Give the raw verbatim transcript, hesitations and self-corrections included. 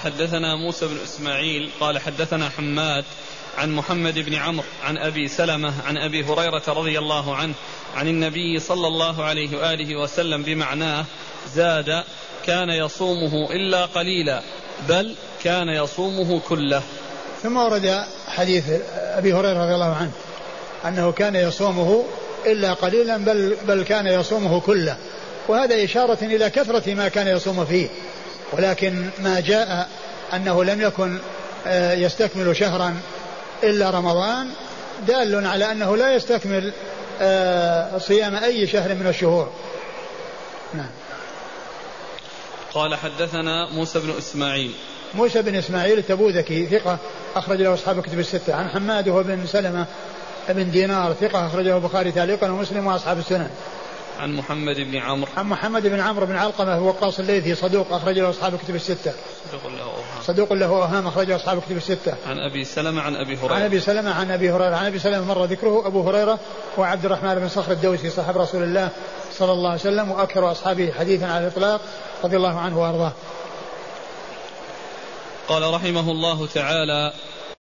حدثنا موسى بن إسماعيل قال حدثنا حماد عن محمد بن عمرو عن أبي سلمة عن أبي هريرة رضي الله عنه عن النبي صلى الله عليه وآله وسلم بمعناه زاد كان يصومه إلا قليلا بل كان يصومه كله. ثم ورد حديث أبي هريرة رضي الله عنه أنه كان يصومه إلا قليلا بل, بل كان يصومه كله، وهذا إشارة إلى كثرة ما كان يصوم فيه، ولكن ما جاء أنه لم يكن يستكمل شهرا إلا رمضان دال على أنه لا يستكمل صيام أي شهر من الشهور. نعم. قال حدثنا موسى بن إسماعيل موسى بن إسماعيل التبوذكي ثقة أخرج له أصحاب الكتب الستة. عن حماد هو بن سلمة بن دينار ثقة أخرجه البخاري تعليقا ومسلم وأصحاب السنن. عن محمد بن عمرو عن محمد بن عمرو بن علقمة هو وقاص الليثي صدوق أخرج له أصحاب الكتب الستة. صدوق له أوهام صدوق له أوهام أخرج له أصحاب الكتب الستة. عن أبي سلمة عن أبي هريرة عن أبي سلمة عن أبي هريرة عن أبي سلمة مر ذكره. أبو هريرة وعبد الرحمن بن صخر الدوسي صاحب رسول الله صلى الله عليه وسلم وأكثر أصحابه حديثا على الإطلاق رضي الله عنه وأرضاه. قال رحمه الله تعالى